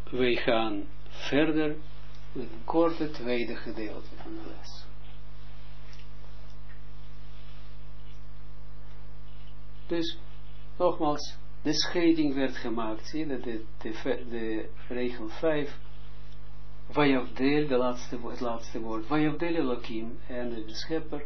wij gaan verder met een korte tweede gedeelte van de les. Dus, nogmaals, de scheiding werd gemaakt. Zie je dat de regel 5, Vayavdel, het laatste woord, Vayavdel Elohim, en de schepper,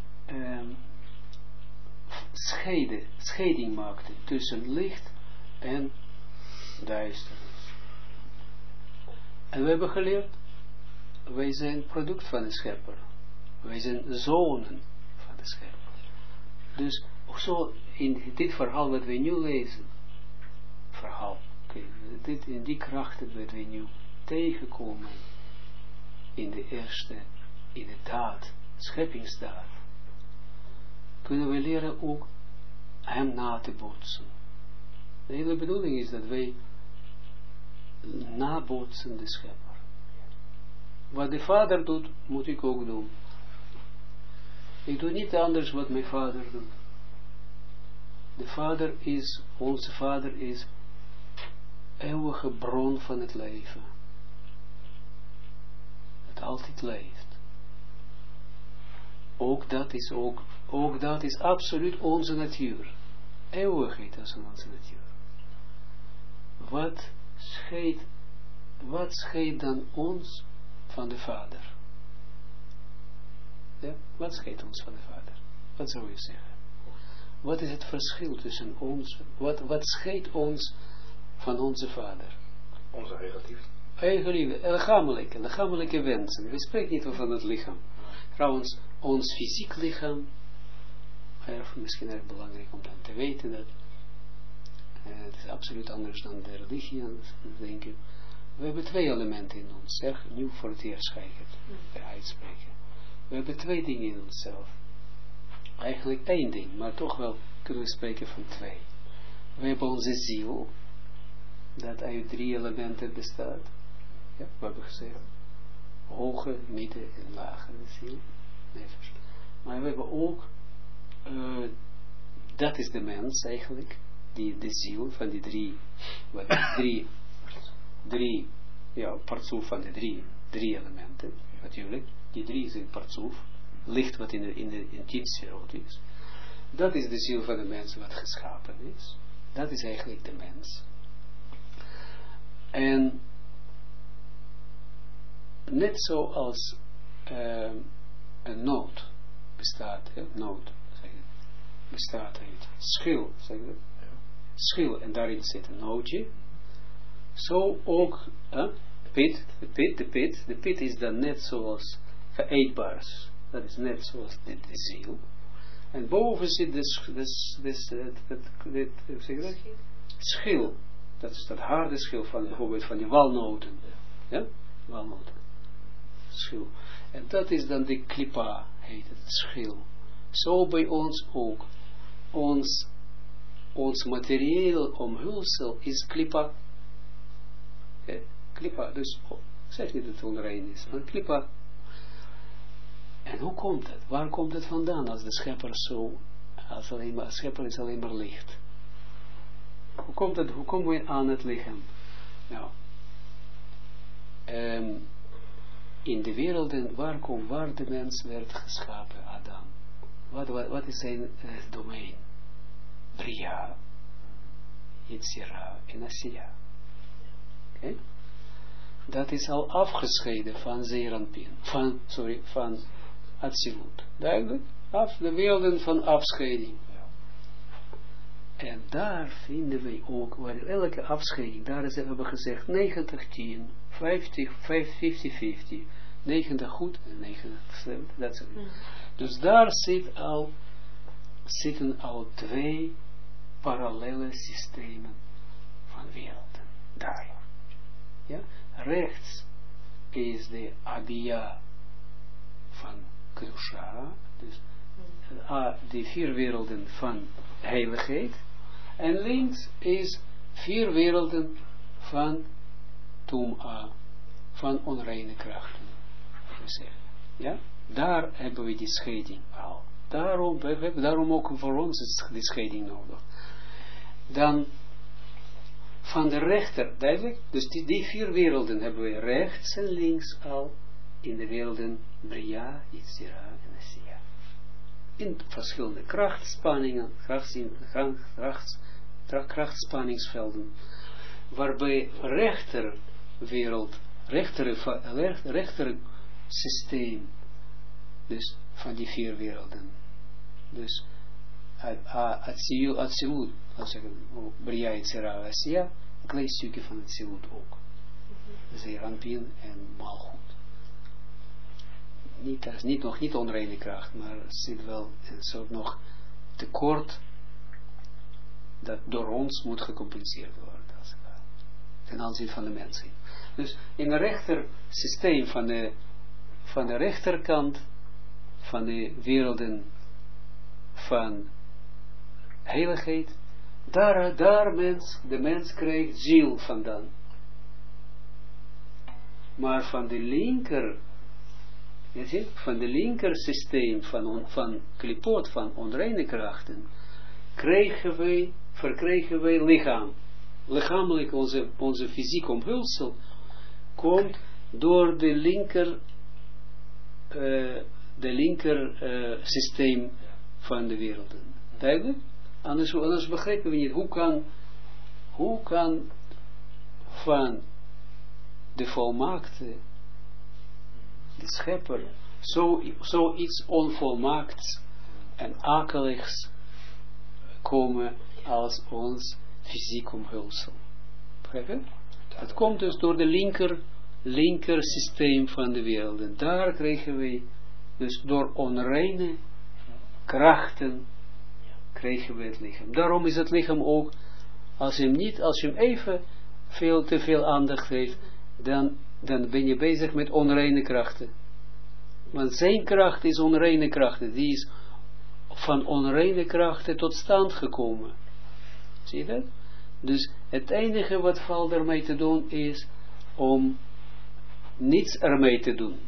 scheiding maakte tussen licht en duisternis. En we hebben geleerd, wij zijn product van de schepper. Wij zijn zonen van de schepper. Dus, zo in dit verhaal wat we nu lezen, in die krachten wat we nu tegenkomen, in de daad, scheppingsdaad, kunnen we leren ook hem na te bootsen. De hele bedoeling is dat wij nabootsen de schepper. Wat de vader doet, moet ik ook doen. Ik doe niet anders wat mijn vader doet. Onze vader is eeuwige bron van het leven. Dat altijd leeft. Ook dat is absoluut onze natuur. Eeuwigheid is onze natuur. Wat scheidt dan ons van de vader? Ja? Wat scheidt ons van de vader? Wat zou je zeggen? Wat is het verschil tussen ons? Wat scheidt ons van onze vader? Onze eigen liefde. Eigen liefde, lichamelijke wensen. We spreken niet over het lichaam. Trouwens, ons fysiek lichaam, misschien erg belangrijk om dan te weten dat het is absoluut anders dan de religie, denk ik. We hebben 2 elementen in ons. Nu voor het eerst ga ik het uitspreken. We hebben 2 dingen in onszelf. Eigenlijk 1 ding, maar toch wel kunnen we spreken van 2. We hebben onze ziel, dat uit 3 elementen bestaat. Ja, we hebben gezegd. Hoge, midden en lage ziel. Maar we hebben ook, dat is de mens eigenlijk, de ziel van die 3, partsoef van de 3 elementen, natuurlijk. Die 3 zijn partsoef, licht wat in de 10 sferot is. Dat is de ziel van de mens wat geschapen is. Dat is eigenlijk de mens. En net zoals een noot bestaat, bestaat uit schil, zeg je, schil en daarin zit een nootje. Zo ook de pit is dan net zoals eetbaars. Dat is net zoals de ziel. En boven zit schil. Dat is dat harde schil van bijvoorbeeld van die walnoten. Ja? Walnoten. Schil. En dat is dan de klipa, heet het, schil. Zo bij ons ook. Ons materieel omhulsel is klipa. Klipa, dus ik zeg niet dat het onrein is, maar klipa. En hoe komt het? Waar komt het vandaan als de schepper schepper is alleen maar licht? Hoe komt het? Hoe komen we aan het lichaam? Nou, in de werelden waar de mens werd geschapen, Adam. Wat is zijn domein? Bria, Yetzira en Asiya. Okay? Dat is al afgescheiden van Zeranpin, van Atsilut. Duidelijk? De werelden van afscheiding. En daar vinden wij ook, waar elke afscheiding, daar is, hebben we gezegd, 90-10, 50-50, 90 goed en 90 slecht, dat soort dingen. Dus daar zitten al 2 parallele systemen van werelden. Daar. Ja? Rechts is de Abia van Kedusha, dus de 4 werelden van heiligheid, en links is 4 werelden van Tum'a, van onreine krachten. Ja? Daar hebben we die scheiding al. Daarom ook voor ons is die scheiding nodig. Dan van de rechter, duidelijk, dus die 4 werelden hebben we rechts en links al, in de werelden Bria, Yitzira en Asiya. In verschillende krachtspanningen, krachtspanningsvelden, waarbij rechterwereld, rechter systeem, dus van die 4 werelden, dus Atsilut, Bria, Yitzira, Asiya, een klein stukje van Atsilut ook. Zeeranpien en Malchut. Nog niet onreine kracht, maar er zit wel een soort nog tekort dat door ons moet gecompenseerd worden. Ten aanzien van de mensen. Dus in het rechter systeem van de rechterkant van de werelden van heiligheid, daar de mens krijgt ziel vandaan. Maar van de linker, van de linker systeem van klipot, van onreine krachten, verkrijgen wij lichaam. Lichamelijk onze fysiek omhulsel komt door de linker systeem van de werelden. Duidelijk? Anders begrijpen we niet. Hoe kan van de volmaakte, de schepper, zoiets onvolmaakts en akeligs komen als ons fysiek omhulsel. Begrijp je? Het komt dus door de linker systeem van de wereld. Daar krijgen wij, dus door onreine krachten, krijgen we het lichaam. Daarom is het lichaam ook, als je hem even te veel aandacht geeft, dan ben je bezig met onreine krachten. Want zijn kracht is onreine krachten. Die is van onreine krachten tot stand gekomen. Zie je dat? Dus het enige wat valt ermee te doen is om niets ermee te doen.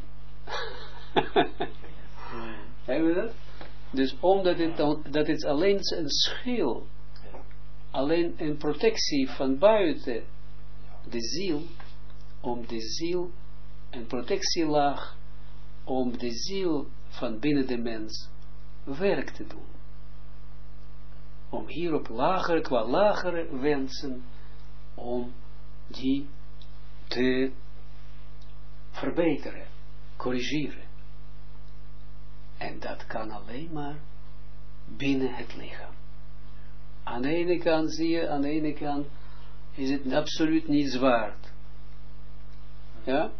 Hebben we dat? Dus omdat dat is alleen een schil, alleen een protectie van buiten de ziel, om de ziel, een protectielaag, om de ziel van binnen de mens werk te doen. Om hierop qua lagere wensen, om die te verbeteren, corrigeren. En dat kan alleen maar binnen het lichaam. Aan de ene kant zie je, aan de ene kant is het absoluut niets waard. Ja?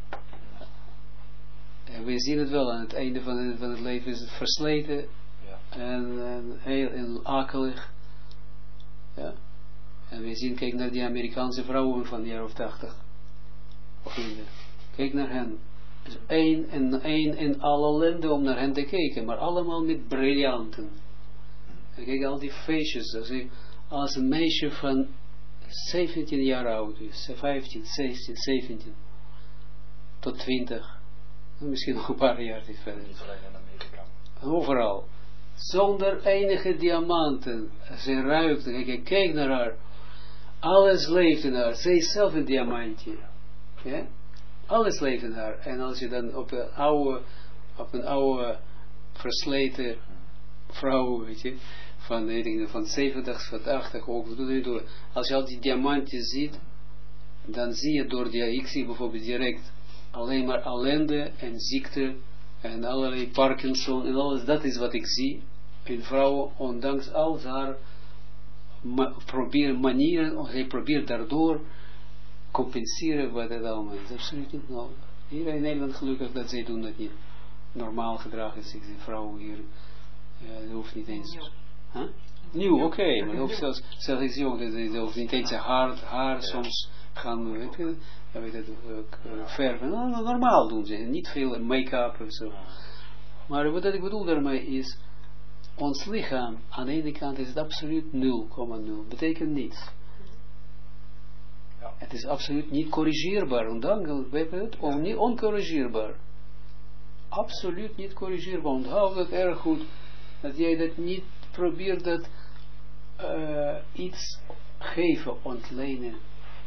En we zien het wel, aan het einde van het leven is het versleten en heel akelig. Ja? En we zien, kijk naar die Amerikaanse vrouwen van de jaren of 80. Of minder. Kijk naar hen. Dus één en alle ellende om naar hen te kijken, maar allemaal met briljanten. En kijk al die feestjes, als een meisje van 17 jaar oud is, 15, 16, 17, tot 20, misschien nog een paar jaar niet verder. Niet alleen in Amerika. Overal. Zonder enige diamanten. Ze ruikt, kijk naar haar. Alles leeft in haar. Zij is zelf een diamantje. Ja? Alles leeft in haar. En als je dan op een oude versleten vrouw, weet je, van 70, van 80 ook, als je al die diamantjes ziet, dan zie je door ik zie bijvoorbeeld direct alleen maar ellende en ziekte en allerlei Parkinson en alles, dat is wat ik zie in vrouwen, ondanks al haar manieren, zij probeert daardoor compenseren wat het allemaal is. Absoluut niet nodig. Hier in Nederland gelukkig dat zij doen dat niet. Normaal gedrag is zich de vrouw hier, dat hoeft niet eens. Huh? Nieuw, oké, maar ook zelfs ik zie ook dat hoeft niet eens haar soms gaan, weet je verven. Normaal doen ze, niet veel make-up en zo. Maar wat ik bedoel daarmee is, ons lichaam, aan de ene kant is het absoluut 0,0, betekent niets. Ja. Het is absoluut niet corrigeerbaar, oncorrigeerbaar. Absoluut niet corrigeerbaar, onthoud dat erg goed, dat jij dat niet probeert dat iets geven, ontlenen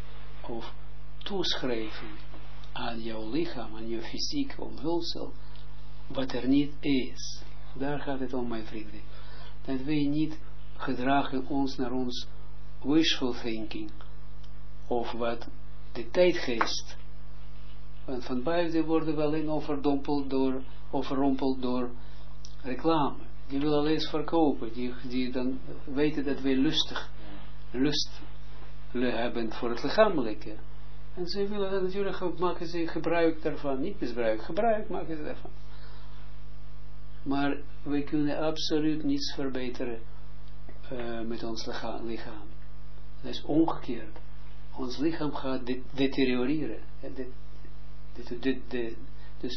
of toeschrijven aan jouw lichaam, aan je fysiek omhulsel, wat er niet is. Daar gaat het om, mijn vrienden. Dat wij niet gedragen ons naar ons wishful thinking, of wat de tijdgeest. Want van buiten worden we alleen overrompeld door reclame. Die wil alles verkopen, die dan weten dat wij lust hebben voor het lichamelijke. En ze willen dat natuurlijk, maken ze gebruik daarvan, niet misbruik, gebruik maken ze daarvan. Maar we kunnen absoluut niets verbeteren met ons lichaam. Dat is omgekeerd. Ons lichaam gaat deterioreren. Dus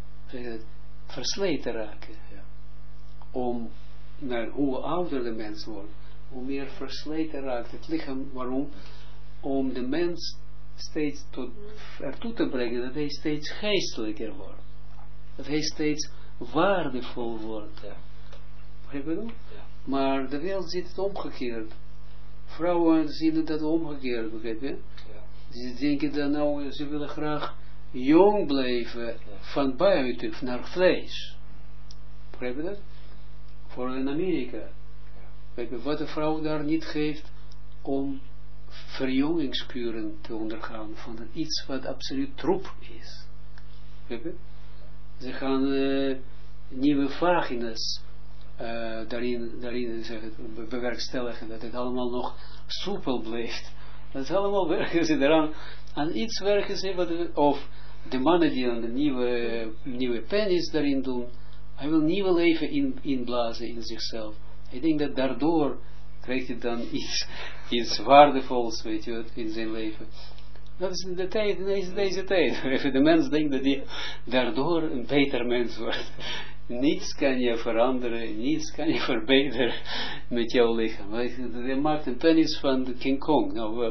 versleten raken. Om, hoe ouder de mens wordt, hoe meer versleten raakt het lichaam. Waarom? Om de mens steeds ertoe te brengen dat hij steeds geestelijker wordt. Dat hij steeds waardevol wordt. Begrijp je dat? Maar de wereld ziet het omgekeerd. Vrouwen zien dat omgekeerd, begrijp je? Ze denken dan nou, ze willen graag jong blijven van buiten naar vlees. Begrijp je dat? Voor in Amerika. Weet je, wat de vrouw daar niet geeft om verjongingskuren te ondergaan van iets wat absoluut troep is. Weet je? Ze gaan nieuwe vagina's daarin bewerkstelligen, dat het allemaal nog soepel blijft. Dat is allemaal werken ze eraan. Aan iets werken ze, of de mannen die aan de nieuwe penis daarin doen, hij wil nieuwe leven inblazen in zichzelf. Ik denk dat daardoor krijgt hij dan iets waardevols, weet je, in zijn leven. Dat is de tijd, deze tijd. De mens denkt dat hij daardoor een beter mens wordt. Niets kan je veranderen, niets kan je verbeteren met jouw lichaam. Je maakt een penis van de King Kong. Nou,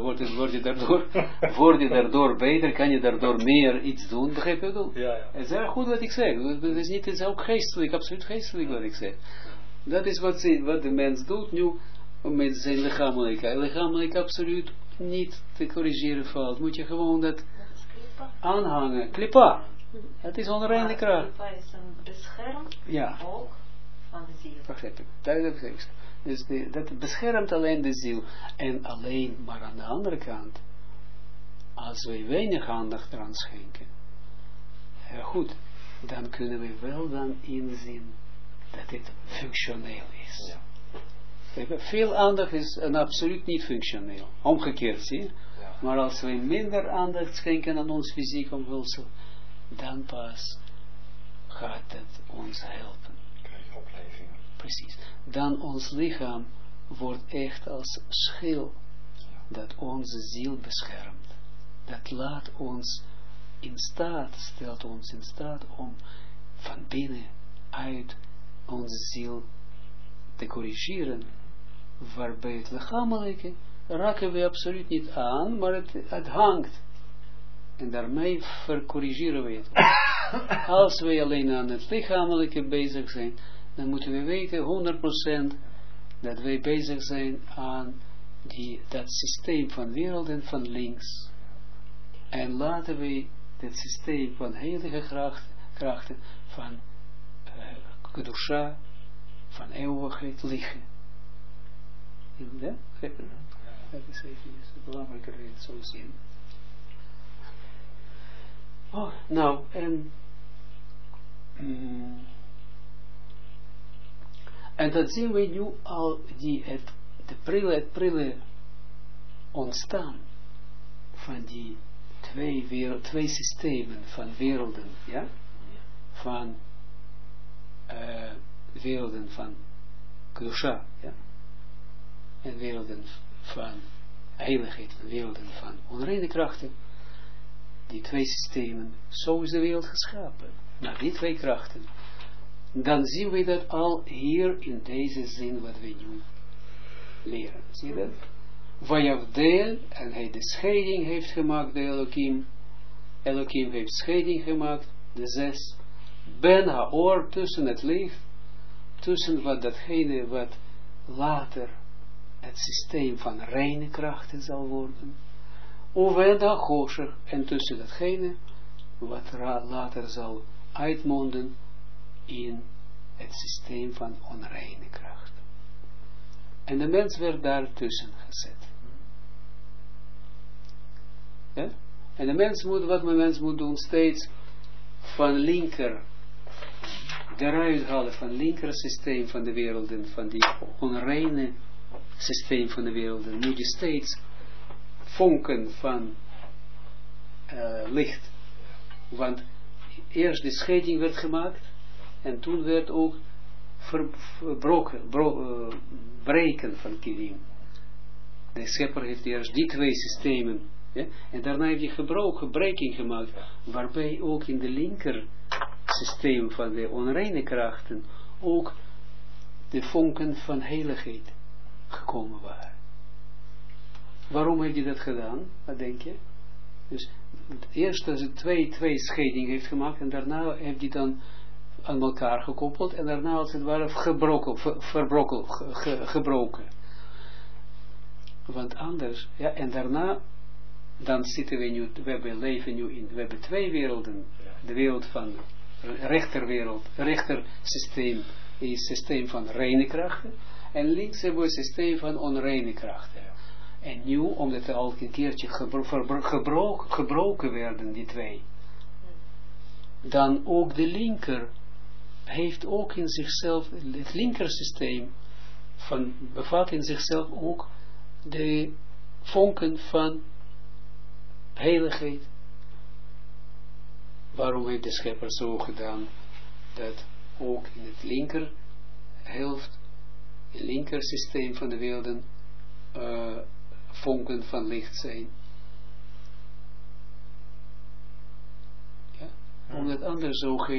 word je daardoor beter, kan je daardoor meer iets doen, begrijp je dat? Ja. Het is erg goed wat ik zeg. Het is ook geestelijk, absoluut geestelijk wat ik zeg. Dat is wat de mens doet nu met zijn lichamelijke. Lichamelijk absoluut niet te corrigeren valt. Moet je gewoon dat aanhangen. Klippa. Het is onreine kracht. Klippa is een beschermd ook van de ziel. Begrijp ik. Duidelijk tekst. Dus dat beschermt alleen de ziel. En alleen, maar aan de andere kant, als wij weinig aandacht eraan schenken, goed, dan kunnen we wel dan inzien dat dit functioneel is. Ja. Veel aandacht is absoluut niet functioneel. Omgekeerd, zie je? Ja. Maar als we minder aandacht schenken aan ons fysiek omhulsel, dan pas gaat het ons helpen. Krijg je oplevingen. Precies. Dan ons lichaam wordt echt als schil dat onze ziel beschermt. Dat laat ons in staat, stelt ons in staat om van binnen uit onze ziel te corrigeren, waarbij het lichamelijke raken we absoluut niet aan, maar het hangt. En daarmee vercorrigeren we het. Als wij alleen aan het lichamelijke bezig zijn, dan moeten we weten 100% dat wij bezig zijn aan dat systeem van wereld en van links. En laten we het systeem van heilige krachten van kedusha, van eeuwigheid liggen. Ja? Dat is even belangrijker dat je het zo zien. Oh, nou, en dat zien we nu al, het prille ontstaan van die twee systemen van werelden, ja? Van werelden van kedusha, ja? En werelden van heiligheid, werelden van onreine krachten. Die twee systemen, zo is de wereld geschapen. Nou, die twee krachten. Dan zien we dat al hier in deze zin wat we nu leren. Zie je dat? Vayavdeel, en hij de scheiding heeft gemaakt, de Elohim. Elohim heeft scheiding gemaakt, de 6. Ben haor, tussen het licht, tussen wat datgene wat later het systeem van reine krachten zal worden. Uven HaChoshech, en tussen datgene wat later zal uitmonden in het systeem van onreine kracht. En de mens werd daartussen gezet. Ja? En de mens moet, wat een mens moet doen, steeds van linker, eruit halen van linker systeem van de werelden, van die onreine systeem van de werelden, moet je steeds vonken van licht. Want eerst de scheiding werd gemaakt, en toen werd ook breken van Kilim. De schepper heeft eerst die twee systemen, ja, en daarna heeft hij breking gemaakt, waarbij ook in de linker systeem van de onreine krachten ook de vonken van heiligheid gekomen waren. Waarom heeft hij dat gedaan? Wat denk je? Dus eerst als het twee scheidingen heeft gemaakt, en daarna heeft hij dan aan elkaar gekoppeld, en daarna als het ware gebroken. Want anders, ja, en daarna, dan zitten we nu, we hebben twee werelden. De wereld van rechterwereld, rechtersysteem is het systeem van reine krachten, en links hebben we het systeem van onreine krachten. En nu, omdat er al een keertje gebroken werden, die twee, dan ook de linker heeft ook in zichzelf, het linkersysteem bevat in zichzelf ook de vonken van heiligheid. Waarom heeft de schepper zo gedaan, dat ook in het linker helft, het linker systeem van de werelden, vonken van licht zijn? Ja? Omdat anders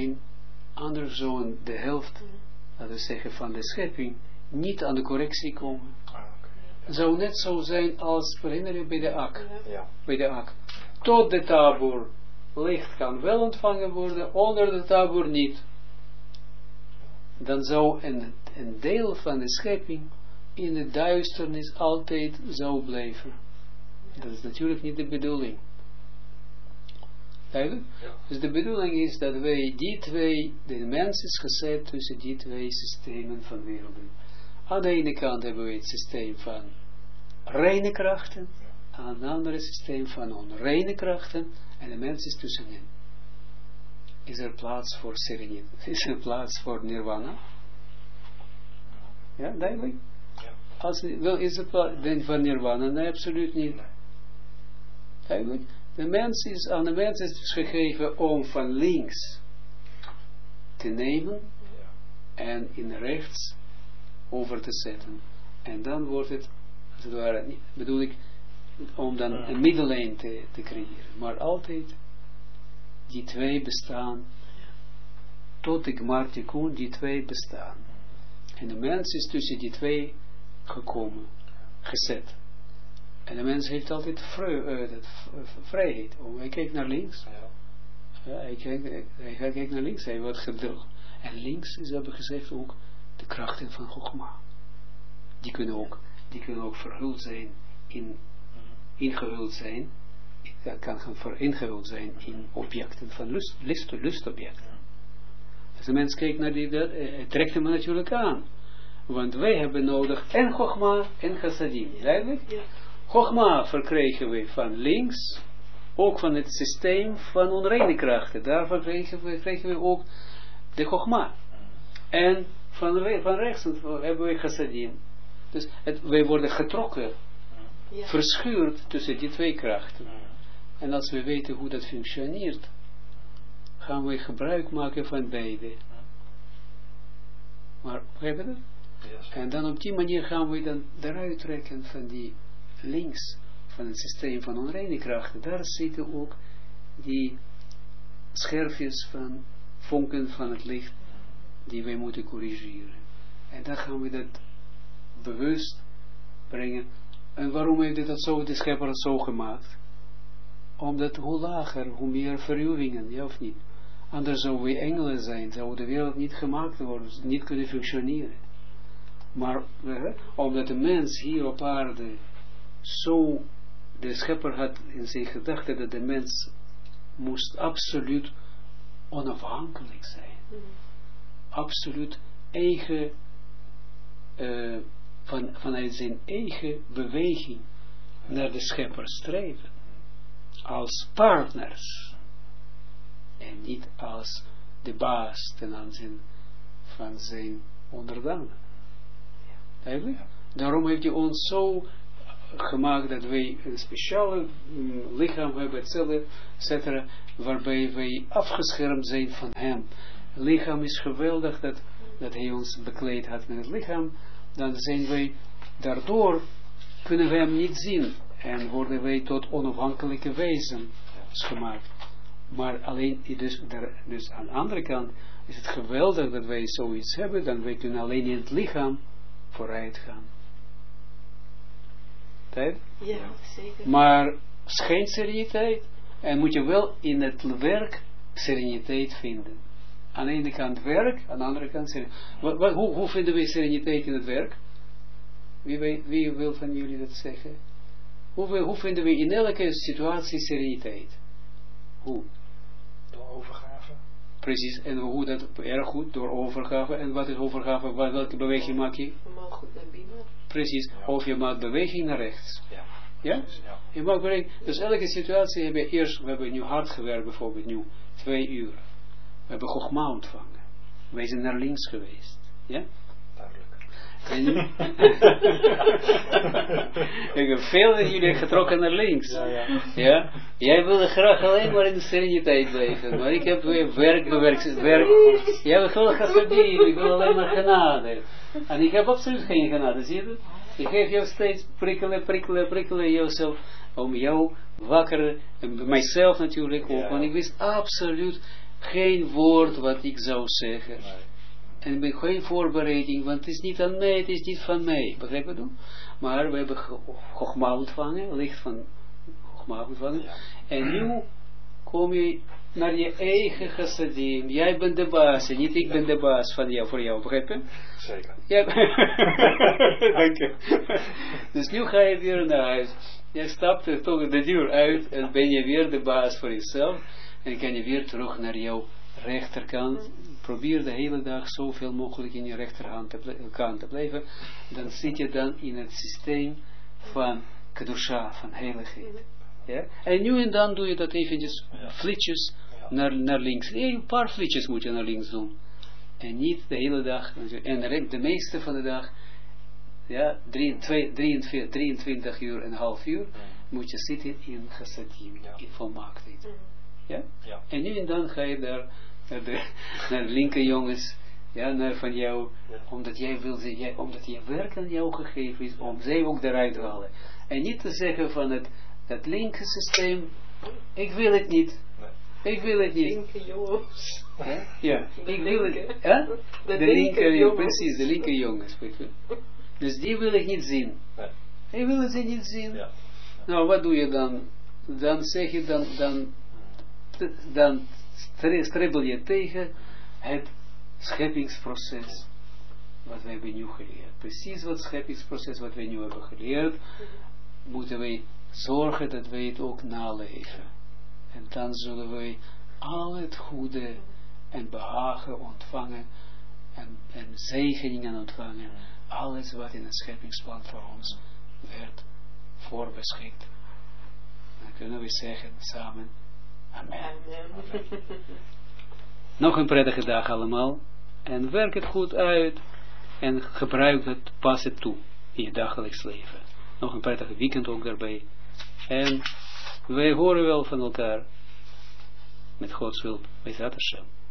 zo de helft, laten we zeggen, van de schepping niet aan de correctie komen. Zou net zo zijn als, herinner je, bij de ak. Ja. Bij de ak. Tot de tabor licht kan wel ontvangen worden, onder de tabor niet. Dan zou een deel van de schepping in de duisternis altijd zou blijven. Dat is natuurlijk niet de bedoeling. Duidelijk? Ja. Dus de bedoeling is dat wij die twee, de mens is gezet tussen die twee systemen van werelden. Aan de ene kant hebben we het systeem van reine krachten, aan het andere systeem van onreine krachten, en de mens is tussenin. Is er plaats voor sereniteit? Is er plaats voor nirvana? Ja, duidelijk? Wel, is er plaats voor nirvana? Nee, absoluut niet. Duidelijk? Aan de mens is dus gegeven om van links te nemen en in rechts over te zetten. En dan wordt het, als het ware, bedoel ik, om dan een middellijn te creëren. Maar altijd, die twee bestaan, tot de Gmar Tikkun, die twee bestaan. En de mens is tussen die twee gekomen, gezet. En de mens heeft altijd vrijheid. Hij kijkt naar links. Ja, hij kijkt naar links, hij wordt gedrukt. En links is, hebben gezegd, ook de krachten van Chogma. Die kunnen ook verhuld zijn, ingehuld zijn. Dat kan ingehuld zijn in objecten van lustobjecten. Als de mens kijkt naar het trekt hem natuurlijk aan. Want wij hebben nodig en Chogma en Chassadim. Duidelijk? Ja. Chogma verkregen we van links, ook van het systeem van onreine krachten. Daarvoor kregen we ook de Chogma. En van rechts hebben we Chassadim. Dus wij worden getrokken, verschuurd tussen die twee krachten. En als we weten hoe dat functioneert, gaan we gebruik maken van beide. Maar, begrijp je dat? Yes. En dan op die manier gaan we dan eruit trekken van die links, van het systeem van onreine krachten. Daar zitten ook die scherfjes van vonken van het licht, die wij moeten corrigeren. En dan gaan we dat bewust brengen. En waarom heeft dat zo, de schepper zo gemaakt? Omdat hoe lager, hoe meer verruwingen, ja of niet? Anders zouden we engelen zijn, zou de wereld niet gemaakt worden, niet kunnen functioneren. Maar omdat de mens hier op aarde zo de schepper had in zijn gedachte dat de mens moest absoluut onafhankelijk zijn. Absoluut eigen, vanuit zijn eigen beweging naar de schepper streven. Als partners. En niet als de baas ten aanzien van zijn onderdanen. Eigenlijk? Daarom heeft hij ons zo gemaakt dat wij een speciale lichaam hebben, etc. Waarbij wij afgeschermd zijn van hem. Het lichaam is geweldig dat hij ons bekleed had met het lichaam. Dan zijn wij, daardoor kunnen wij hem niet zien. En worden wij tot onafhankelijke wezens gemaakt. Maar alleen, dus aan de andere kant is het geweldig dat wij zoiets hebben, dan wij kunnen alleen in het lichaam vooruit gaan. Tijd? Ja, zeker. Maar geen sereniteit, en moet je wel in het werk sereniteit vinden. Aan de ene kant werk, aan de andere kant sereniteit. Hoe vinden we sereniteit in het werk? Wie wil van jullie dat zeggen? Hoe vinden we in elke situatie sereniteit? Hoe? Door overgave. Precies, en hoe dat erg goed, door overgave. En wat is overgave? Welke beweging maak je? Je mag goed naar binnen. Precies, ja. Of je maakt beweging naar rechts. Ja? Ja? Ja. Je maakt beweging. Dus elke situatie hebben we hebben nu hard gewerkt, bijvoorbeeld nu, 2 uur. We hebben Chogma ontvangen. Wij zijn naar links geweest. Ja? Duidelijk. En nu? Ik heb veel van jullie getrokken naar links. Ja? Jij wilde graag alleen maar in de sereniteit blijven. Maar ik heb weer werk bewerkt. Jij wil veel chassadim. Ik wil alleen maar genade. En ik heb absoluut geen genade. Zie je dat? Ik geef jou steeds prikkelen jezelf. Om jou wakker. En mijzelf natuurlijk ook. Want ik wist absoluut geen woord wat ik zou zeggen. En met geen voorbereiding, want het is niet aan mij, het is niet van mij. Begrijp je dat? Maar we hebben Chogma ontvangen, licht van Chogma ontvangen. Ja. En nu kom je naar je eigen chassadim. Jij bent de baas en niet ik ben de baas van jou, voor jou. Begrijp je? Zeker. Ja. Dank je. Dus nu ga je weer naar huis. Je stapt toch de deur uit en ben je weer de baas voor jezelf. En kan je weer terug naar jouw rechterkant. Probeer de hele dag zoveel mogelijk in je rechterkant te blijven. Dan zit je dan in het systeem van kedusha, van heiligheid. Ja? En nu en dan doe je dat eventjes flitsjes naar links. Een paar flitsjes moet je naar links doen. En niet de hele dag. En de meeste van de dag, ja, 23 uur en een half uur, moet je zitten in chassadim, in volmaaktheid. Ja? Ja. En nu en dan ga je daar naar de linker jongens, ja, naar van jou, omdat jij wil, omdat je werk aan jou gegeven is, om zij ook eruit te halen. En niet te zeggen van het linker systeem, ik wil het niet. Ik wil het niet. Linker jongens. Ja, ik wil het. Ja? De linker jongens. Precies, de linker jongens. Dus die wil ik niet zien. Ik wil ze niet zien. Ja. Nou, wat doe je dan? Dan zeg je dan stribbel je tegen het scheppingsproces wat we hebben nu geleerd. Precies wat scheppingsproces wat we nu hebben geleerd, moeten wij zorgen dat wij het ook naleven. En dan zullen wij al het goede en behagen ontvangen en zegeningen ontvangen. Alles wat in het scheppingsplan voor ons werd voorbeschikt. Dan kunnen we zeggen samen, amen. Amen. Nog een prettige dag allemaal. En werk het goed uit. En gebruik het, pas het toe in je dagelijks leven. Nog een prettige weekend ook daarbij. En wij horen wel van elkaar. Met Gods wil, bij Hashem.